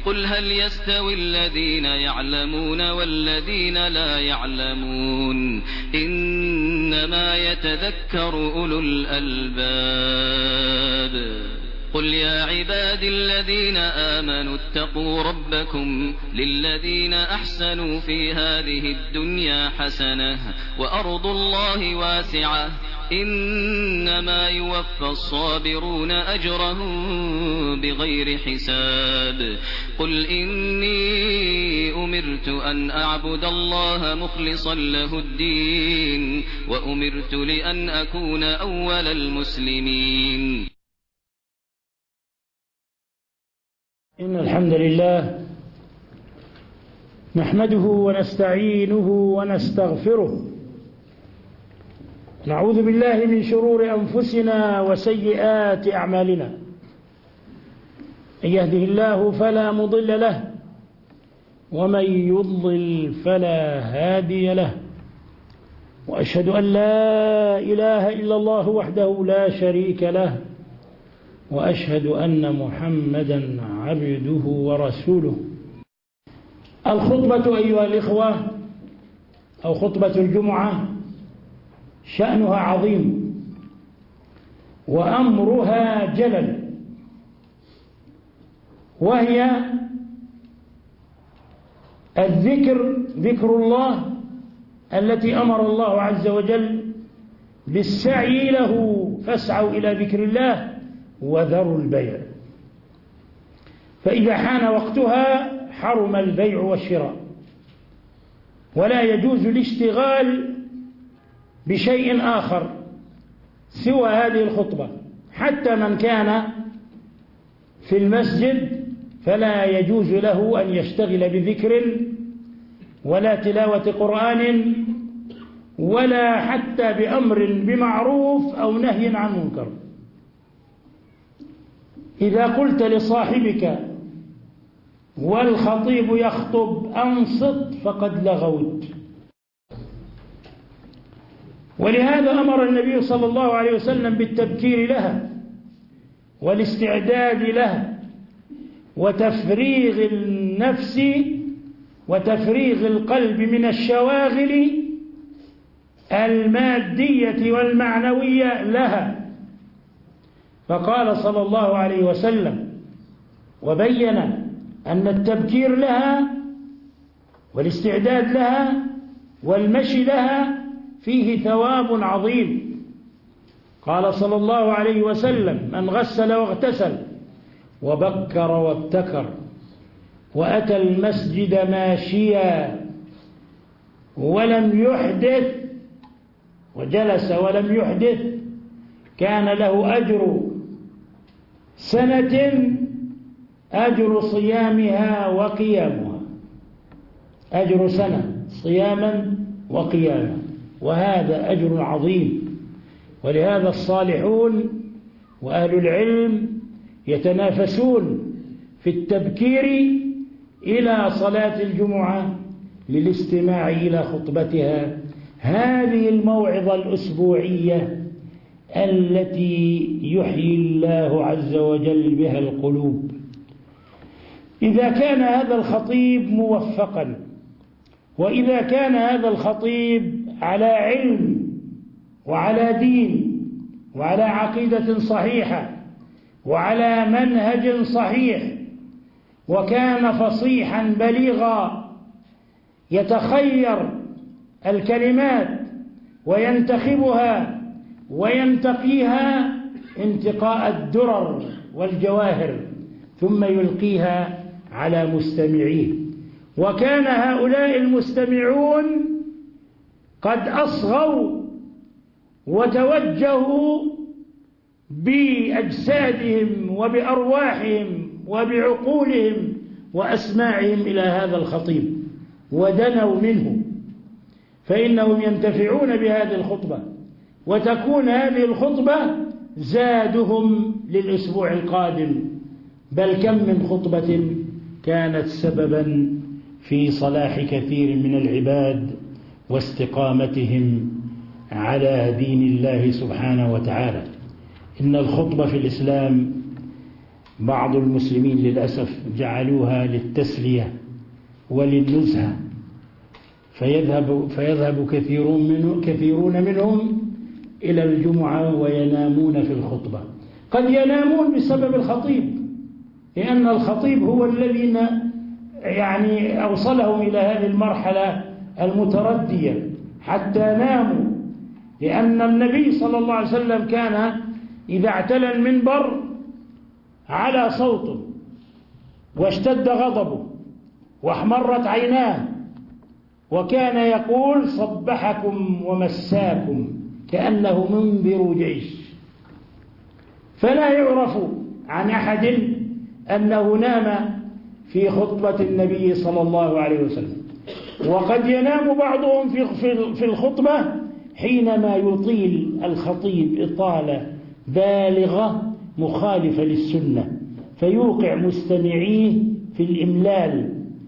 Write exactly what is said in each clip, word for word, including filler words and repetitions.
قل هل يستوي الذين يعلمون والذين لا يعلمون إنما يتذكر أولو الألباب قل يا عبادي الذين آمنوا اتقوا ربكم للذين أحسنوا في هذه الدنيا حسنة وأرض الله واسعة إنما يوفى الصابرون أجرهم بغير حساب قل إني أمرت أن أعبد الله مخلصا له الدين وأمرت لأن أكون أول المسلمين. إن الحمد لله نحمده ونستعينه ونستغفره نعوذ بالله من شرور أنفسنا وسيئات أعمالنا إن يهده الله فلا مضل له ومن يضلل فلا هادي له وأشهد أن لا إله إلا الله وحده لا شريك له وأشهد أن محمدا عبده ورسوله. الخطبة أيها الإخوة أو خطبة الجمعة شأنها عظيم وأمرها جلل، وهي الذكر ذكر الله التي أمر الله عز وجل بالسعي له فاسعوا إلى ذكر الله وذروا البيع، فإذا حان وقتها حرم البيع والشراء ولا يجوز الاشتغال بشيء آخر سوى هذه الخطبة. حتى من كان في المسجد فلا يجوز له أن يشتغل بذكر ولا تلاوة قرآن ولا حتى بأمر بمعروف أو نهي عن منكر. إذا قلت لصاحبك والخطيب يخطب أنصت فقد لغوت. ولهذا أمر النبي صلى الله عليه وسلم بالتبكير لها والاستعداد لها وتفريغ النفس وتفريغ القلب من الشواغل المادية والمعنوية لها. فقال صلى الله عليه وسلم وبين أن التبكير لها والاستعداد لها والمشي لها فيه ثواب عظيم. قال صلى الله عليه وسلم من غسل واغتسل وبكر وابتكر وأتى المسجد ماشيا ولم يحدث وجلس ولم يحدث كان له أجر سنة أجر صيامها وقيامها، أجر سنة صياما وقياما، وهذا أجر عظيم. ولهذا الصالحون وأهل العلم يتنافسون في التبكير إلى صلاة الجمعة للاستماع إلى خطبتها، هذه الموعظة الأسبوعية التي يحيي الله عز وجل بها القلوب. إذا كان هذا الخطيب موفقا وإذا كان هذا الخطيب على علم وعلى دين وعلى عقيدة صحيحة وعلى منهج صحيح وكان فصيحا بليغا يتخير الكلمات وينتخبها وينتقيها انتقاء الدرر والجواهر ثم يلقيها على مستمعيه، وكان هؤلاء المستمعون قد أصغوا وتوجهوا بأجسادهم وبأرواحهم وبعقولهم وأسماعهم إلى هذا الخطيب ودنوا منه، فإنهم ينتفعون بهذه الخطبة وتكون هذه الخطبة زادهم للأسبوع القادم. بل كم من خطبة كانت سببا في صلاح كثير من العباد واستقامتهم على دين الله سبحانه وتعالى. إن الخطبة في الإسلام بعض المسلمين للأسف جعلوها للتسلية وللنزهة، فيذهب, فيذهب كثيرون, منه كثيرون منهم إلى الجمعة وينامون في الخطبة. قد ينامون بسبب الخطيب، لأن الخطيب هو الذي يعني أوصلهم إلى هذه المرحلة المتردية حتى ناموا، لأن النبي صلى الله عليه وسلم كان إذا اعتلى المنبر على صوته واشتد غضبه واحمرت عيناه، وكان يقول صبحكم ومساكم كأنه منذر جيش، فلا يعرف عن أحد أنه نام في خطبة النبي صلى الله عليه وسلم. وقد ينام بعضهم في الخطبة حينما يطيل الخطيب إطالة بالغة مخالفة للسنة، فيوقع مستمعيه في الإملال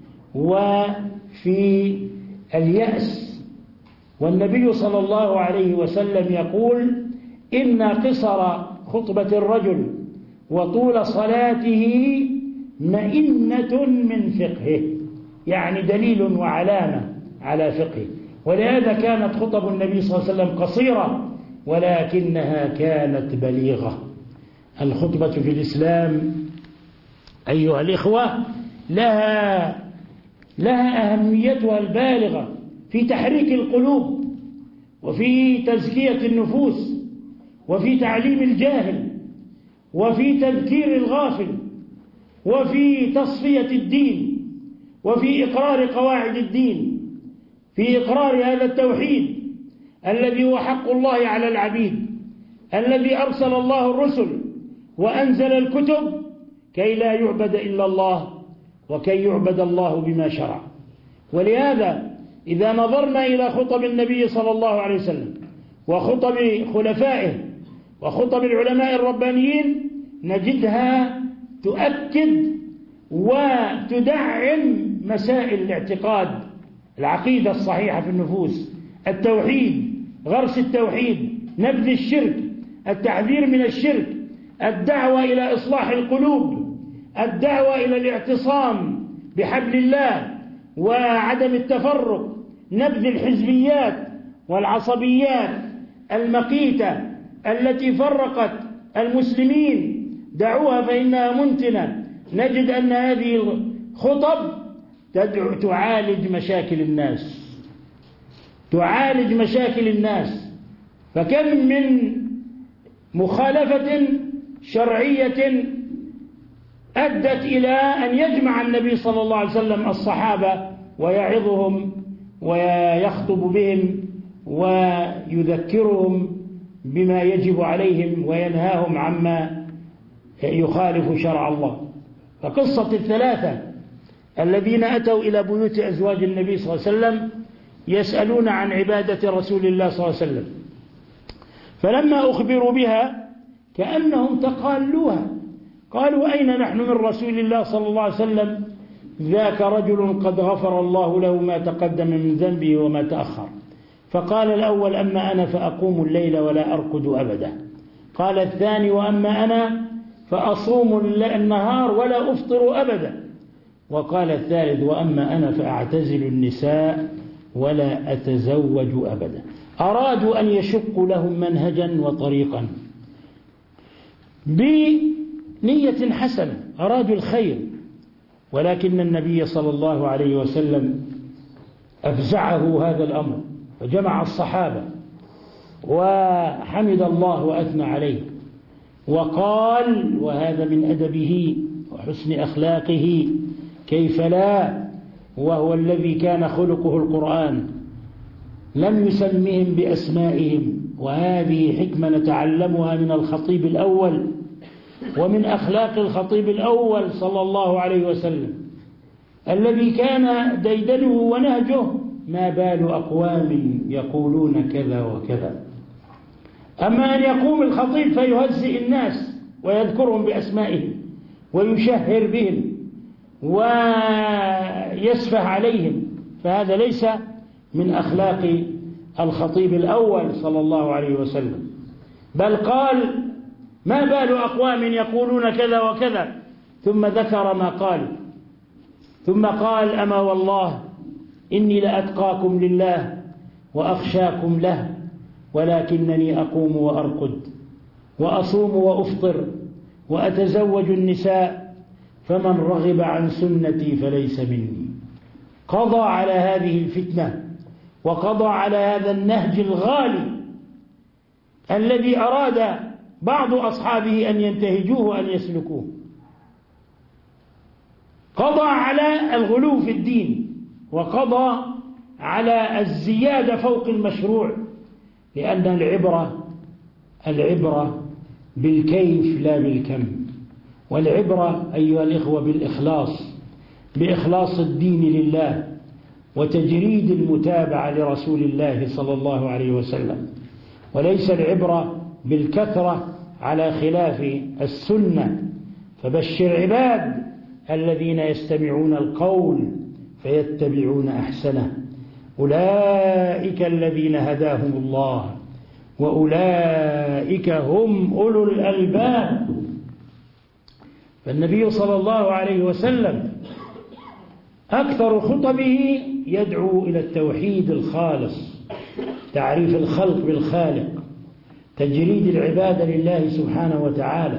وفي اليأس. والنبي صلى الله عليه وسلم يقول: إن قصر خطبة الرجل وطول صلاته مئنة من فقهه، يعني دليل وعلامة على فقهه. ولهذا كانت خطب النبي صلى الله عليه وسلم قصيرة ولكنها كانت بليغة. الخطبة في الإسلام أيها الإخوة لها, لها أهميتها البالغة في تحريك القلوب وفي تزكية النفوس وفي تعليم الجاهل وفي تذكير الغافل وفي تصفية الدين وفي إقرار قواعد الدين، في إقرار هذا التوحيد الذي هو حق الله على العبيد، الذي أرسل الله الرسل وأنزل الكتب كي لا يعبد إلا الله وكي يعبد الله بما شرع. ولهذا إذا نظرنا إلى خطب النبي صلى الله عليه وسلم وخطب خلفائه وخطب العلماء الربانيين نجدها تؤكد وتدعم مسائل الاعتقاد، العقيدة الصحيحة في النفوس، التوحيد، غرس التوحيد، نبذ الشرك، التحذير من الشرك، الدعوة إلى إصلاح القلوب، الدعوة إلى الاعتصام بحبل الله وعدم التفرق، نبذ الحزبيات والعصبيات المقيتة التي فرقت المسلمين، دعوها فإنها منتنة. نجد أن هذه الخطب تدعو تعالج مشاكل الناس، تعالج مشاكل الناس. فكم من مخالفة شرعية أدت إلى أن يجمع النبي صلى الله عليه وسلم الصحابة ويعظهم ويخطب بهم ويذكرهم بما يجب عليهم وينهاهم عما يخالف شرع الله. فقصة الثلاثة الذين أتوا إلى بيوت أزواج النبي صلى الله عليه وسلم يسألون عن عبادة رسول الله صلى الله عليه وسلم، فلما أخبروا بها كأنهم تقالوها، قالوا: أين نحن من رسول الله صلى الله عليه وسلم؟ ذاك رجل قد غفر الله له ما تقدم من ذنبه وما تأخر. فقال الأول: أما أنا فأقوم الليل ولا أرقد أبدا. قال الثاني: وأما أنا فأصوم النهار ولا أفطر أبدا. وقال الثالث: وأما أنا فأعتزل النساء ولا أتزوج أبدا. أرادوا أن يشقوا لهم منهجا وطريقا بنية حسنة، أرادوا الخير، ولكن النبي صلى الله عليه وسلم أفزعه هذا الأمر، فجمع الصحابة وحمد الله وأثنى عليه وقال، وهذا من أدبه وحسن أخلاقه كيف لا، وهو الذي كان خلقه القرآن، لم يسمهم بأسمائهم. وهذه حكمة نتعلمها من الخطيب الأول ومن أخلاق الخطيب الأول صلى الله عليه وسلم، الذي كان ديدنه ونهجه: ما بال أقوام يقولون كذا وكذا. أما أن يقوم الخطيب فيهزئ الناس ويذكرهم بأسمائهم ويشهر بهم ويسفه عليهم، فهذا ليس من أخلاق الخطيب الأول صلى الله عليه وسلم. بل قال: ما بال أقوام يقولون كذا وكذا، ثم ذكر ما قال، ثم قال أما والله إني لأتقاكم لله وأخشاكم له، ولكنني أقوم وأرقد وأصوم وأفطر وأتزوج النساء، فمن رغب عن سنتي فليس مني. قضى على هذه الفتنة، وقضى على هذا النهج الغالي الذي أراد بعض أصحابه أن ينتهجوه وأن يسلكوه. قضى على الغلو في الدين، وقضى على الزيادة فوق المشروع، لأن العبرة العبرة بالكيف لا بالكم، والعبرة أيها الإخوة بالإخلاص، بإخلاص الدين لله وتجريد المتابعة لرسول الله صلى الله عليه وسلم، وليس العبرة بالكثرة على خلاف السنة. فبشر عباد الذين يستمعون القول فيتبعون أحسنه، أولئك الذين هداهم الله وأولئك هم أولو الألباب. فالنبي صلى الله عليه وسلم أكثر خطبه يدعو إلى التوحيد الخالص، تعريف الخلق بالخالق، تجريد العبادة لله سبحانه وتعالى،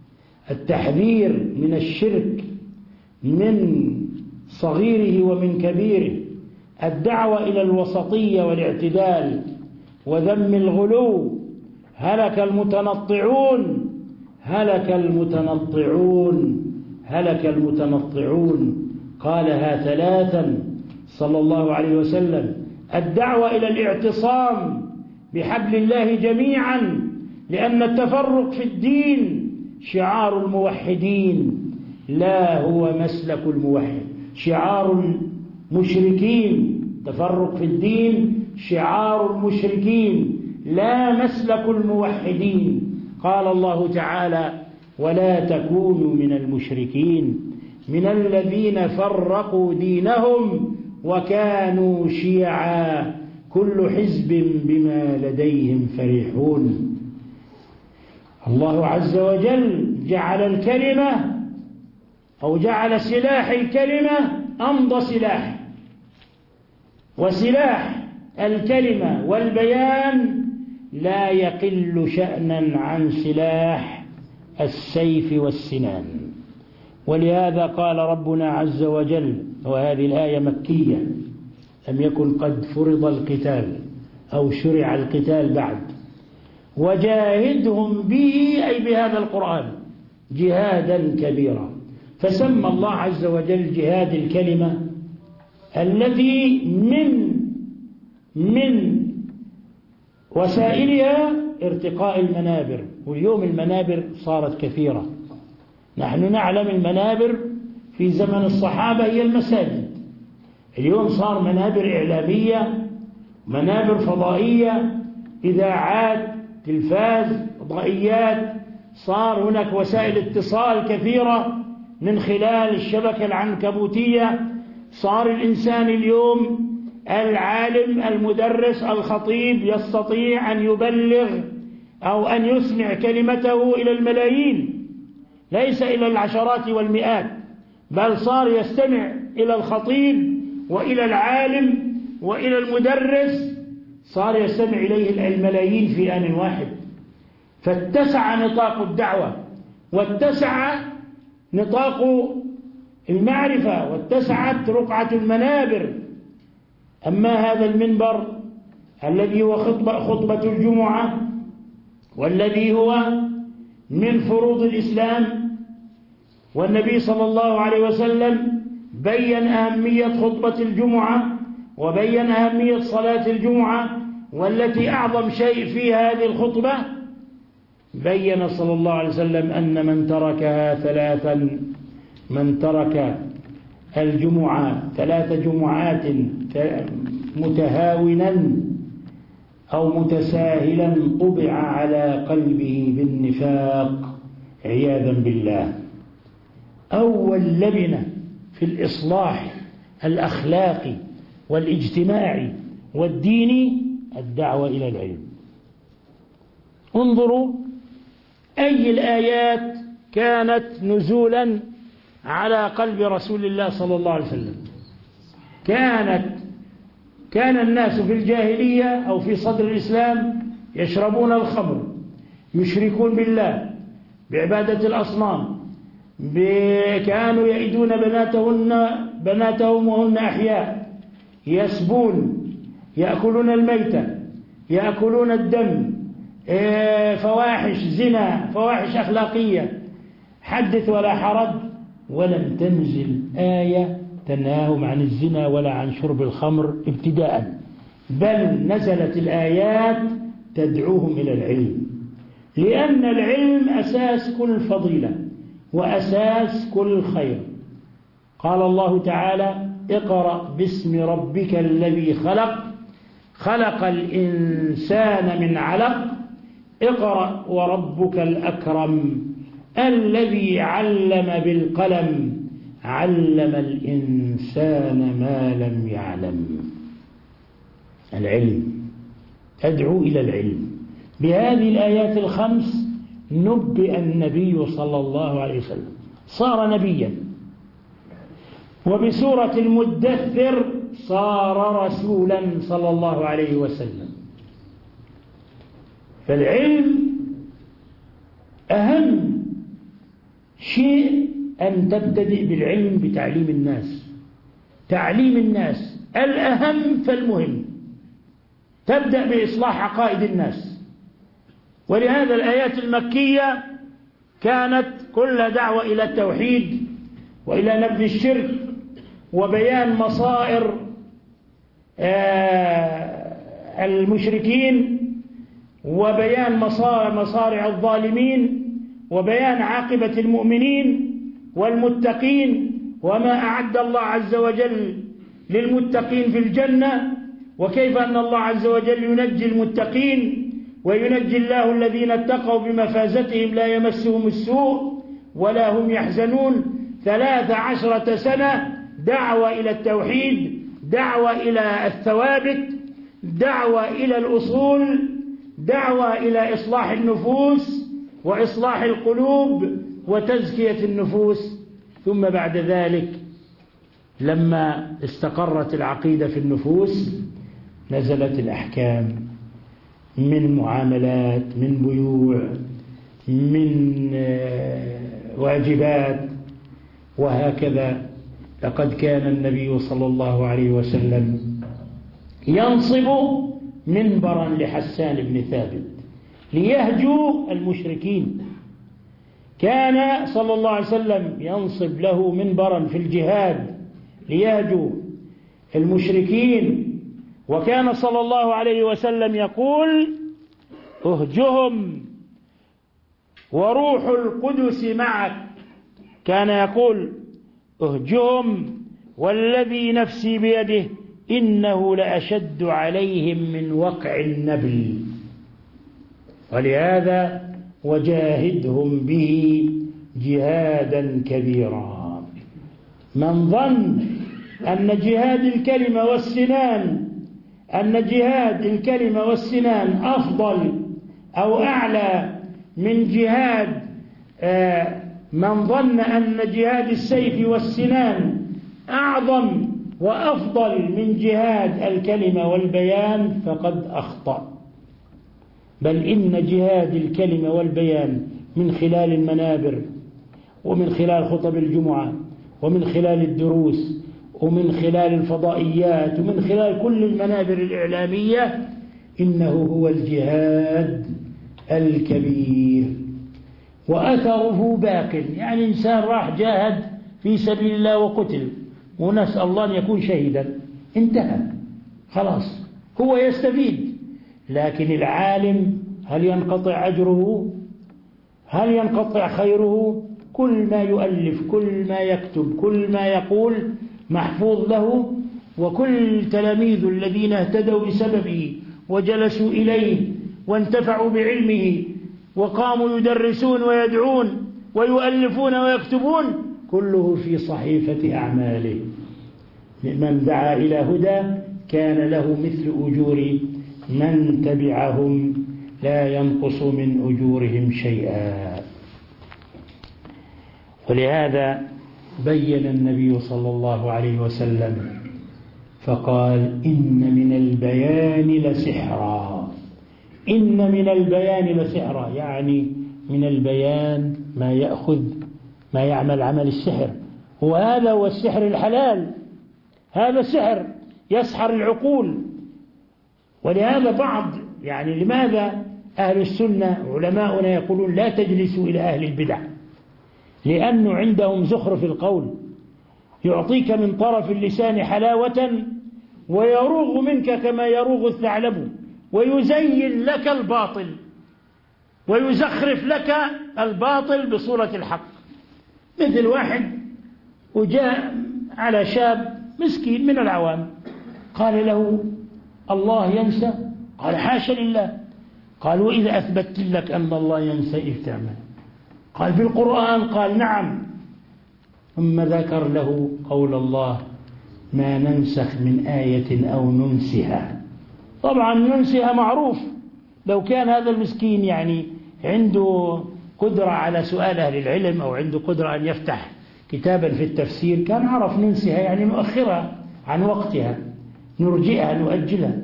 التحذير من الشرك من صغيره ومن كبيره، الدعوة إلى الوسطية والاعتدال وذم الغلو. هلك المتنطعون هلك المتنطعون هلك المتنطعون قالها ثلاثا صلى الله عليه وسلم. الدعوة إلى الاعتصام بحبل الله جميعا، لأن التفرق في الدين شعار الموحدين لا هو مسلك الموحد. شعار المشركين تفرق في الدين شعار المشركين لا مسلك الموحدين. قال الله تعالى ولا تكونوا من المشركين من الذين فرقوا دينهم وكانوا شيعا كل حزب بما لديهم فرحون. الله عز وجل جعل الكلمة أو جعل سلاح الكلمة أمضى سلاح، وسلاح الكلمة والبيان لا يقل شأنا عن سلاح السيف والسنان. ولهذا قال ربنا عز وجل، وهذه الآية مكية لم يكن قد فرض القتال أو شرع القتال بعد، وجاهدهم به أي بهذا القرآن جهادا كبيرا. فسمى الله عز وجل جهاد الكلمة التي من من وسائلها ارتقاء المنابر، واليوم المنابر صارت كثيرة. نحن نعلم المنابر في زمن الصحابة هي المساجد، اليوم صار منابر إعلامية، منابر فضائية، إذاعات، تلفاز، فضائيات، صار هناك وسائل اتصال كثيرة من خلال الشبكة العنكبوتية. صار الإنسان اليوم العالم المدرس الخطيب يستطيع أن يبلغ أو أن يسمع كلمته إلى الملايين، ليس إلى العشرات والمئات، بل صار يستمع إلى الخطيب وإلى العالم وإلى المدرس، صار يستمع إليه الملايين في آن واحد. فاتسع نطاق الدعوة، واتسع نطاق المعرفة، واتسعت رقعة المنابر. أما هذا المنبر الذي هو خطبة, خطبة الجمعة، والذي هو من فروض الإسلام، والنبي صلى الله عليه وسلم بيّن أهمية خطبة الجمعة وبيّن أهمية صلاة الجمعة، والتي أعظم شيء في هذه الخطبة بيّن صلى الله عليه وسلم أن من تركها ثلاثا من ترك الجمعة ثلاث جمعات متهاونا أو متساهلا طبع على قلبه بالنفاق عياذا بالله. أول لبنة في الإصلاح الأخلاقي والاجتماعي والديني الدعوة إلى العلم. انظروا أي الآيات كانت نزولا على قلب رسول الله صلى الله عليه وسلم. كانت كان الناس في الجاهلية أو في صدر الإسلام يشربون الخمر، يشركون بالله بعبادة الأصنام، كانوا يئدون بناتهن بناتهم وهن أحياء، يسبون، يأكلون الميتة، يأكلون الدم، فواحش زنا، فواحش أخلاقية، حدث ولا حرج. ولم تنزل آية تنهاهم عن الزنا ولا عن شرب الخمر ابتداء، بل نزلت الآيات تدعوهم إلى العلم، لأن العلم أساس كل فضيلة وأساس كل خير. قال الله تعالى: اقرأ باسم ربك الذي خلق، خلق الإنسان من علق، اقرأ وربك الأكرم الذي علم بالقلم، علم الإنسان ما لم يعلم. العلم، تدعو إلى العلم. بهذه الآيات الخمس نبئ النبي صلى الله عليه وسلم، صار نبيا. وبسورة المدثر صار رسولا صلى الله عليه وسلم. فالعلم أهم شيء أن تبتدئ بالعلم بتعليم الناس، تعليم الناس الأهم فالمهم، تبدأ بإصلاح عقائد الناس. ولهذا الآيات المكية كانت كلها دعوة إلى التوحيد وإلى نبذ الشرك وبيان مصائر المشركين وبيان مصارع الظالمين وبيان عاقبة المؤمنين والمتقين وما أعد الله عز وجل للمتقين في الجنة، وكيف أن الله عز وجل ينجي المتقين وينجي الله الذين اتقوا بمفازتهم لا يمسهم السوء ولا هم يحزنون. ثلاث عشرة سنة دعوة إلى التوحيد، دعوة إلى الثوابت، دعوة إلى الأصول، دعوة إلى إصلاح النفوس وإصلاح القلوب وتزكية النفوس. ثم بعد ذلك لما استقرت العقيدة في النفوس نزلت الأحكام من معاملات، من بيوع، من واجبات، وهكذا. لقد كان النبي صلى الله عليه وسلم ينصب منبرا لحسان بن ثابت ليهجو المشركين. كان صلى الله عليه وسلم ينصب له منبرا في الجهاد ليهجو المشركين، وكان صلى الله عليه وسلم يقول: اهجهم وروح القدس معك. كان يقول: اهجهم والذي نفسي بيده إنه لأشد عليهم من وقع النبل. ولهذا وجاهدهم به جهادا كبيرا. من ظن أن جهاد الكلمة والسنان أن جهاد الكلمة والسنان أفضل أو أعلى من جهاد من ظن أن جهاد السيف والسنان أعظم وأفضل من جهاد الكلمة والبيان فقد أخطأ. بل إن جهاد الكلمة والبيان من خلال المنابر ومن خلال خطب الجمعة ومن خلال الدروس ومن خلال الفضائيات ومن خلال كل المنابر الإعلامية إنه هو الجهاد الكبير، وأثره باق. يعني إنسان راح جاهد في سبيل الله وقتل، ونسأل الله أن يكون شهيدا، انتهى خلاص، هو يستفيد. لكن العالم هل ينقطع أجره؟ هل ينقطع خيره؟ كل ما يؤلف، كل ما يكتب، كل ما يقول محفوظ له، وكل تلاميذ الذين اهتدوا بسببه وجلسوا إليه وانتفعوا بعلمه وقاموا يدرسون ويدعون ويؤلفون ويكتبون كله في صحيفة أعماله. من دعا إلى هدى كان له مثل أجور من تبعهم لا ينقص من أجورهم شيئا. ولهذا بين النبي صلى الله عليه وسلم فقال إن من البيان لسحرا، إن من البيان لسحرا، يعني من البيان ما يأخذ ما يعمل عمل السحر، وهذا هو السحر الحلال، هذا السحر يسحر العقول. ولهذا بعض يعني لماذا أهل السنة علماؤنا يقولون لا تجلسوا إلى أهل البدع؟ لأنه عندهم زخرف القول، يعطيك من طرف اللسان حلاوة ويروغ منك كما يروغ الثعلب، ويزين لك الباطل ويزخرف لك الباطل بصورة الحق. مثل واحد وجاء على شاب مسكين من العوام قال له الله ينسى، قال حاشا لله. قال وإذا أثبت لك أن الله ينسى إذ تعمل؟ قال بالقرآن. قال نعم. ثم ذكر له قول الله ما ننسخ من آية أو ننسها. طبعا ننسها معروف، لو كان هذا المسكين يعني عنده قدرة على سؤال أهل العلم أو عنده قدرة أن يفتح كتابا في التفسير كان عرف ننسها، يعني نؤخرها عن وقتها، نرجئها، نؤجلها.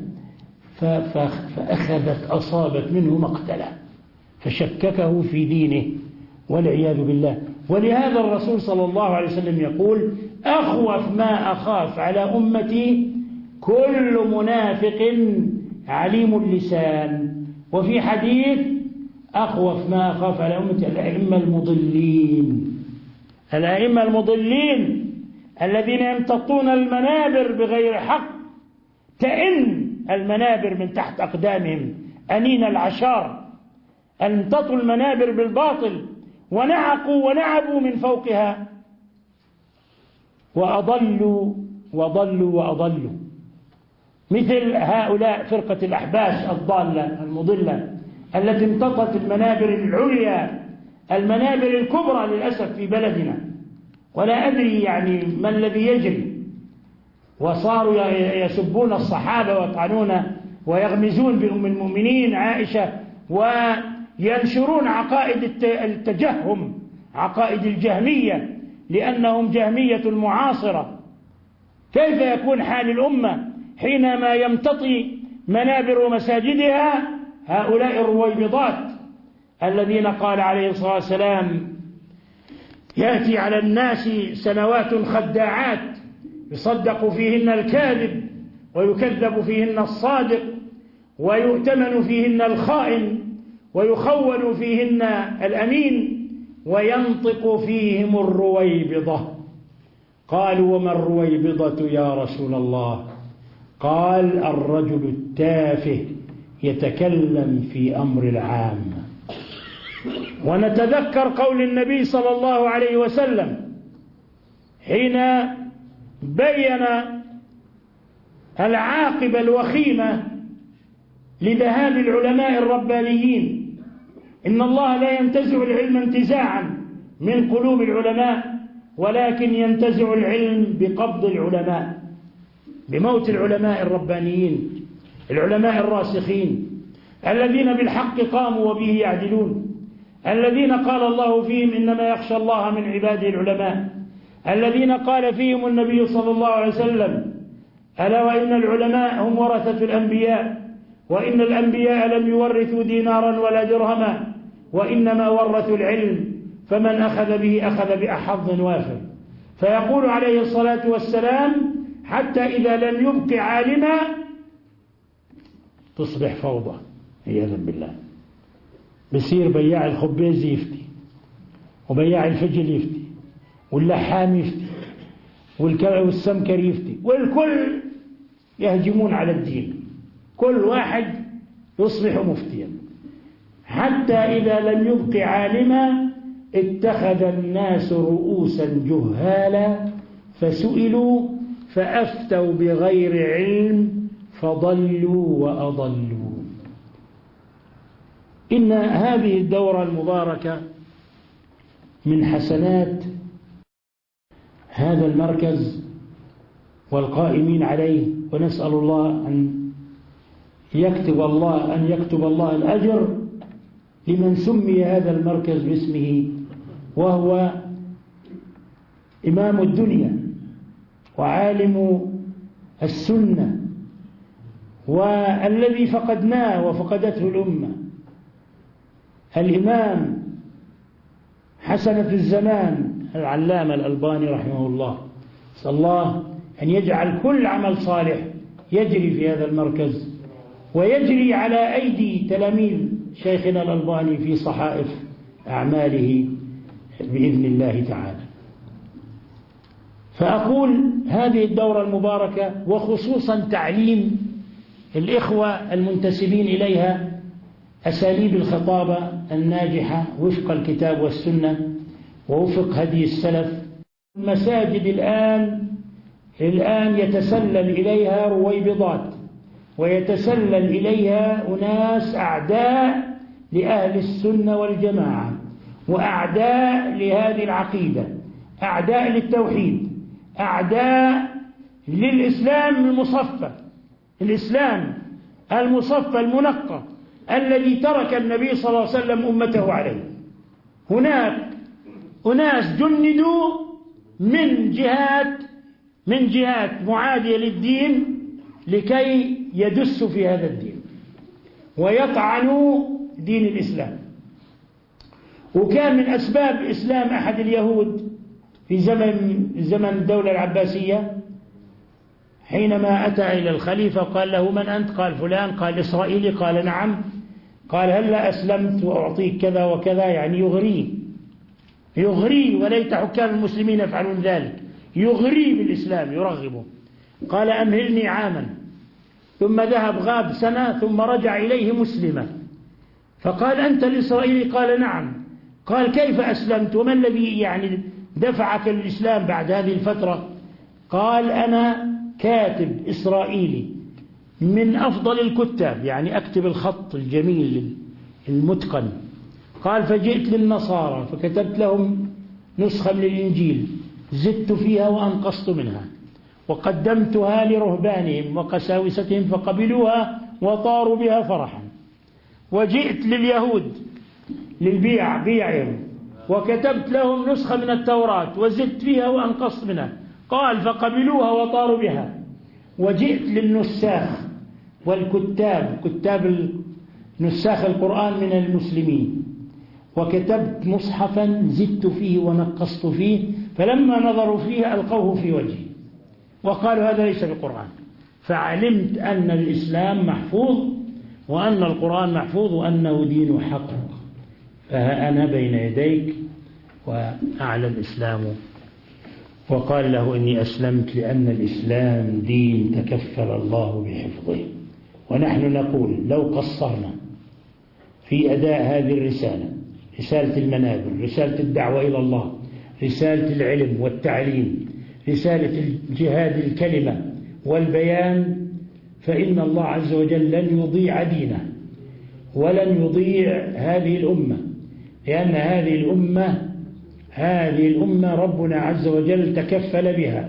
فأخذت أصابت منه مقتله فشككه في دينه والعياذ بالله. ولهذا الرسول صلى الله عليه وسلم يقول أخوف ما أخاف على أمتي كل منافق عليم اللسان. وفي حديث أخوف ما أخاف على أمتي الأئمة المضلين، الأئمة المضلين الذين يمتطون المنابر بغير حق، تئن المنابر من تحت أقدامهم أنين العشار، امتطوا المنابر بالباطل ونعقوا ونعبوا من فوقها وأضلوا وضلوا وأضلوا، مثل هؤلاء فرقة الأحباش الضالة المضلة التي امتطت المنابر العليا، المنابر الكبرى للأسف في بلدنا، ولا أدري يعني ما الذي يجري. وصاروا يسبون الصحابة ويطعنون ويغمزون بأم المؤمنين عائشة، وينشرون عقائد التجهم، عقائد الجهمية، لأنهم جهمية المعاصرة. كيف يكون حال الأمة حينما يمتطي منابر مساجدها هؤلاء الرويبضات الذين قال عليه الصلاة والسلام يأتي على الناس سنوات خداعات يصدق فيهن الكاذب ويكذب فيهن الصادق ويؤتمن فيهن الخائن ويخون فيهن الأمين وينطق فيهم الرويبضة. قالوا وما الرويبضة يا رسول الله؟ قال الرجل التافه يتكلم في أمر العام. ونتذكر قول النبي صلى الله عليه وسلم حين بين العاقبة الوخيمة لذهاب العلماء الربانيين: إن الله لا ينتزع العلم انتزاعا من قلوب العلماء، ولكن ينتزع العلم بقبض العلماء، بموت العلماء الربانيين، العلماء الراسخين الذين بالحق قاموا وبه يعدلون، الذين قال الله فيهم إنما يخشى الله من عباده العلماء، الذين قال فيهم النبي صلى الله عليه وسلم ألا وإن العلماء هم ورثة الأنبياء، وإن الأنبياء لم يورثوا دينارا ولا درهما، وإنما ورثوا العلم، فمن أخذ به أخذ بأحظ وافر. فيقول عليه الصلاة والسلام حتى إذا لم يبق عالما تصبح فوضى عياذا بالله، بصير بياع الخبيز يفتي، وبياع الفجل يفتي، واللحام يفتي، والسمكر يفتي، والكل يهجمون على الدين، كل واحد يصبح مفتيا، حتى إذا لم يبق عالما اتخذ الناس رؤوسا جهالا فسئلوا فأفتوا بغير علم فضلوا وأضلوا. إن هذه الدورة المباركة من حسنات هذا المركز والقائمين عليه، ونسأل الله أن يكتب الله أن يكتب الله الأجر لمن سمي هذا المركز باسمه، وهو إمام الدنيا وعالم السنة، والذي فقدناه وفقدته الأمة، الإمام حسنة الزمان العلامة الألباني رحمه الله. نسأل الله أن يجعل كل عمل صالح يجري في هذا المركز ويجري على أيدي تلاميذ شيخنا الألباني في صحائف أعماله بإذن الله تعالى. فأقول هذه الدورة المباركة، وخصوصا تعليم الإخوة المنتسبين إليها أساليب الخطابة الناجحة وفق الكتاب والسنة ووفق هدي السلف. المساجد الآن الآن يتسلل إليها رويبضات، ويتسلل إليها أناس أعداء لأهل السنة والجماعة، وأعداء لهذه العقيدة، أعداء للتوحيد، أعداء للإسلام المصفى، الإسلام المصفى المنقى الذي ترك النبي صلى الله عليه وسلم أمته عليه. هناك أناس جندوا من جهات من جهات معادية للدين لكي يدسوا في هذا الدين ويطعنوا دين الإسلام. وكان من أسباب إسلام أحد اليهود في زمن زمن الدولة العباسية، حينما أتى إلى الخليفة قال له: من أنت؟ قال: فلان. قال: إسرائيلي؟ قال: نعم. قال: هلا أسلمت وأعطيك كذا وكذا، يعني يغريه يغريه وليت حكام المسلمين يفعلون ذلك، يغريه بالإسلام يرغبه. قال: أمهلني عاما. ثم ذهب غاب سنة ثم رجع إليه مسلما، فقال: أنت الإسرائيلي؟ قال: نعم. قال: كيف أسلمت؟ وما الذي يعني دفعك للإسلام بعد هذه الفترة؟ قال: أنا كاتب إسرائيلي من أفضل الكتاب، يعني أكتب الخط الجميل المتقن. قال: فجئت للنصارى فكتبت لهم نسخة من الإنجيل، زدت فيها وأنقصت منها، وقدمتها لرهبانهم وقساوستهم فقبلوها وطاروا بها فرحا. وجئت لليهود للبيع بيعهم وكتبت لهم نسخة من التوراة وزدت فيها وأنقصت منها. قال: فقبلوها وطاروا بها. وجئت للنساخ والكتاب، كتاب نساخ القرآن من المسلمين، وكتبت مصحفا زدت فيه ونقصت فيه، فلما نظروا فيه ألقوه في وجهي وقالوا: هذا ليس بالقرآن. فعلمت أن الإسلام محفوظ وأن القرآن محفوظ وأنه دين حق. فها أنا بين يديك وأعلى الإسلام. وقال له: إني أسلمت لأن الإسلام دين تكفل الله بحفظه. ونحن نقول: لو قصرنا في أداء هذه الرسالة، رسالة المنابر، رسالة الدعوة إلى الله، رسالة العلم والتعليم، رسالة الجهاد الكلمة والبيان، فإن الله عز وجل لن يضيع دينه ولن يضيع هذه الأمة، لأن هذه الأمة هذه الأمة ربنا عز وجل تكفل بها.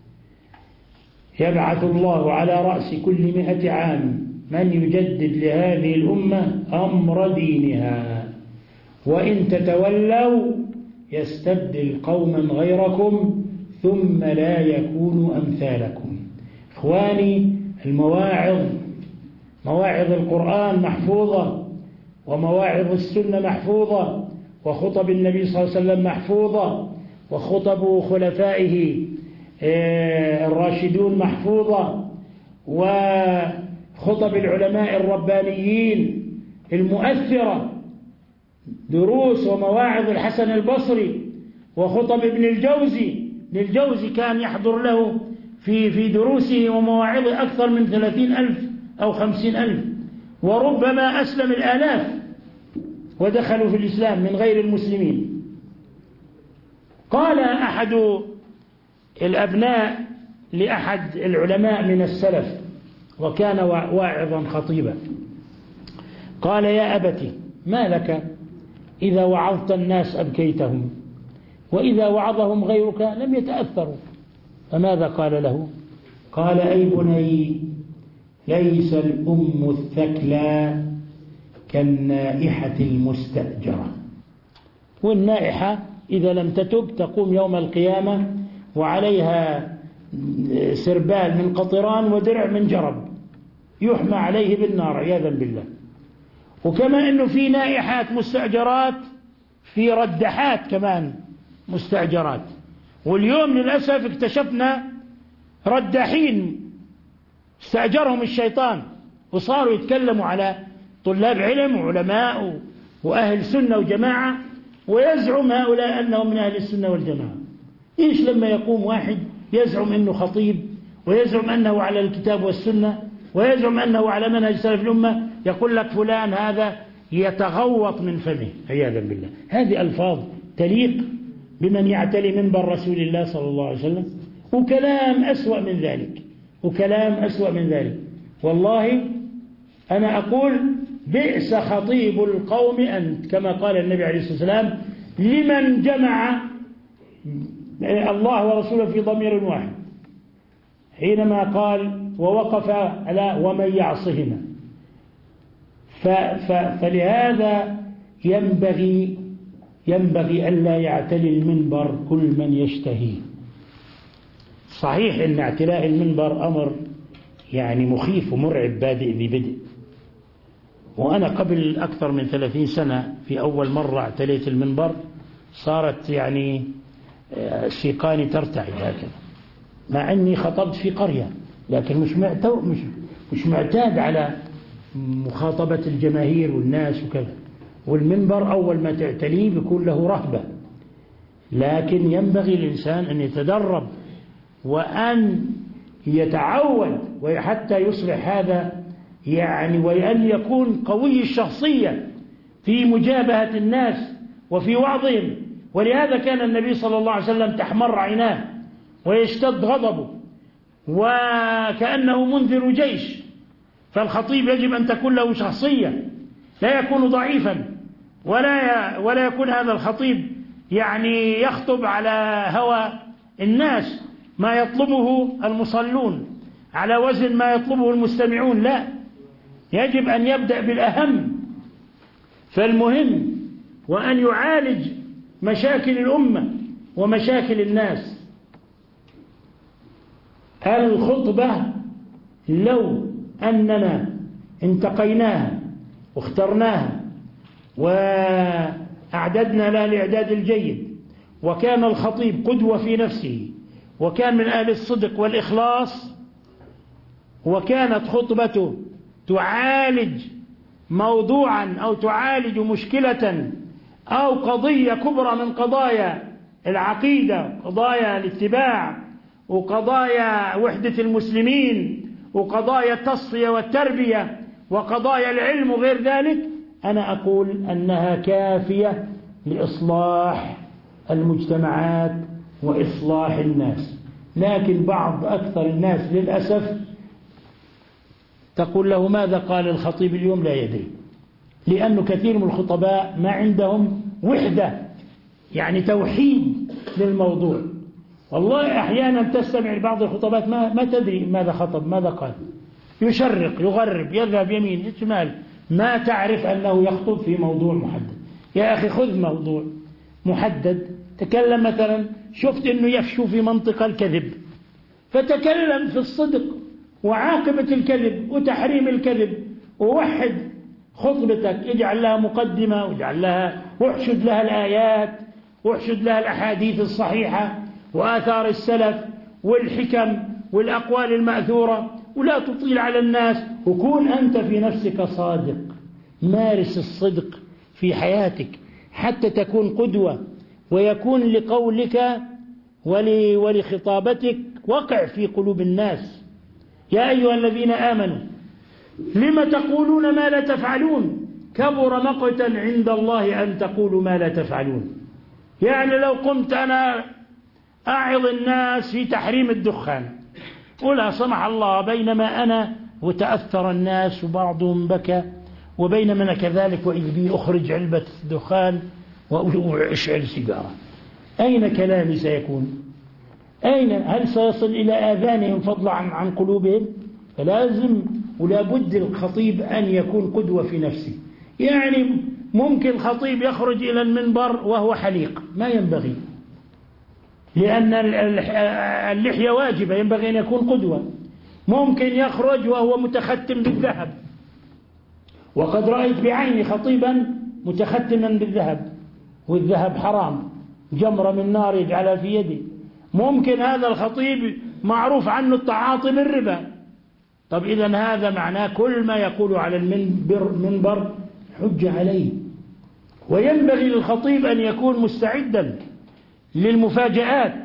يبعث الله على رأس كل مئة عام من يجدد لهذه الأمة أمر دينها، وإن تتولوا يستبدل قوما غيركم ثم لا يكونوا أمثالكم. إخواني، المواعظ، مواعظ القرآن محفوظة، ومواعظ السنة محفوظة، وخطب النبي صلى الله عليه وسلم محفوظة، وخطب خلفائه الراشدون محفوظة، وخطب العلماء الربانيين المؤثرة، دروس ومواعظ الحسن البصري، وخطب ابن الجوزي. ابن الجوزي كان يحضر له في في دروسه ومواعظه أكثر من ثلاثين ألف أو خمسين ألف، وربما أسلم الآلاف ودخلوا في الإسلام من غير المسلمين. قال أحد الأبناء لأحد العلماء من السلف، وكان واعظا خطيبا، قال: يا أبتي، ما لك إذا وعظت الناس أبكيتهم، وإذا وعظهم غيرك لم يتأثروا؟ فماذا قال له؟ قال: أي بني، ليس الأم الثكلى كالنائحة المستأجرة. والنائحة إذا لم تتب تقوم يوم القيامة وعليها سربال من قطران ودرع من جرب يحمى عليه بالنار عياذا بالله. وكما أنه في نائحات مستأجرات في ردحات كمان مستأجرات. واليوم للأسف اكتشفنا رداحين استأجرهم الشيطان وصاروا يتكلموا على طلاب علم وعلماء وأهل سنة وجماعة، ويزعم هؤلاء أنهم من أهل السنة والجماعة. إيش لما يقوم واحد يزعم أنه خطيب ويزعم أنه على الكتاب والسنة ويزعم أنه على منهج سلف الأمة، يقول لك فلان هذا يتغوط من فمه عياذا بالله. هذه ألفاظ تليق بمن يعتلي منبر رسول الله صلى الله عليه وسلم؟ وكلام أسوأ من ذلك، وكلام أسوأ من ذلك. والله أنا أقول بئس خطيب القوم أنت، كما قال النبي عليه الصلاة والسلام لمن جمع الله ورسوله في ضمير واحد حينما قال ووقف على ومن يعصهما. فلهذا ينبغي ينبغي ألا يعتلي المنبر كل من يشتهيه. صحيح أن اعتلاء المنبر أمر يعني مخيف ومرعب بادئ ببدء. وأنا قبل أكثر من ثلاثين سنة في أول مرة اعتليت المنبر صارت يعني سيقاني ترتعد هكذا، مع أني خطبت في قرية لكن مش معتاد مش مش معتاد على مخاطبة الجماهير والناس وكذا. والمنبر أول ما تعتليه بيكون له رهبة، لكن ينبغي للإنسان أن يتدرب وأن يتعود وحتى يصبح هذا يعني، وأن يكون قوي الشخصية في مجابهة الناس وفي وعظهم. ولهذا كان النبي صلى الله عليه وسلم تحمر عيناه ويشتد غضبه وكأنه منذر جيش. فالخطيب يجب أن تكون له شخصية، لا يكون ضعيفا، ولا ولا يكون هذا الخطيب يعني يخطب على هوى الناس ما يطلبه المصلون على وزن ما يطلبه المستمعون. لا، يجب أن يبدأ بالأهم فالمهم، وأن يعالج مشاكل الأمة ومشاكل الناس. الخطبة لو أننا انتقيناها واخترناها وأعددنا لها الإعداد الجيد، وكان الخطيب قدوة في نفسه وكان من أهل الصدق والإخلاص، وكانت خطبته تعالج موضوعا أو تعالج مشكلة أو قضية كبرى من قضايا العقيدة، قضايا الاتباع، وقضايا وحدة المسلمين، وقضايا التصفية والتربية، وقضايا العلم وغير ذلك، أنا أقول أنها كافية لإصلاح المجتمعات وإصلاح الناس. لكن بعض أكثر الناس للأسف تقول له ماذا قال الخطيب اليوم؟ لا يدري، لأنه كثير من الخطباء ما عندهم وحدة يعني توحيد للموضوع. والله أحيانا تستمع لبعض الخطبات ما, ما تدري ماذا خطب، ماذا قال، يشرق يغرب يذهب يمين شمال، ما تعرف أنه يخطب في موضوع محدد. يا أخي خذ موضوع محدد، تكلم مثلا شفت أنه يفشو في منطقة الكذب فتكلم في الصدق وعاقبة الكذب وتحريم الكذب، ووحد خطبتك، اجعل لها مقدمة واجعل لها واحشد لها الآيات واحشد لها الأحاديث الصحيحة وآثار السلف والحكم والأقوال المأثورة، ولا تطيل على الناس، وكون أنت في نفسك صادق. مارس الصدق في حياتك حتى تكون قدوة ويكون لقولك ولخطابتك وقع في قلوب الناس. يا أيها الذين آمنوا لم تقولون ما لا تفعلون كبر مقتا عند الله أن تقولوا ما لا تفعلون. يعني لو قمت أنا أعظ الناس في تحريم الدخان ولا سمح الله، بينما أنا وتأثر الناس وبعضهم بكى، وبينما أنا كذلك وإذ بي أخرج علبة دخان وأشعل سيجارة، أين كلامي سيكون؟ أين؟ هل سيصل إلى آذانهم فضلا عن, عن قلوبهم؟ فلازم ولا بد الخطيب أن يكون قدوة في نفسه. يعني ممكن خطيب يخرج إلى المنبر وهو حليق، ما ينبغي، لأن اللحية واجبة، ينبغي أن يكون قدوة. ممكن يخرج وهو متختم بالذهب، وقد رأيت بعيني خطيبا متختما بالذهب، والذهب حرام، جمرة من نار يجعلها في يده. ممكن هذا الخطيب معروف عنه التعاطي بالربا. طب إذن هذا معناه كل ما يقول على المنبر منبر حجة عليه. وينبغي للخطيب أن يكون مستعدا للمفاجآت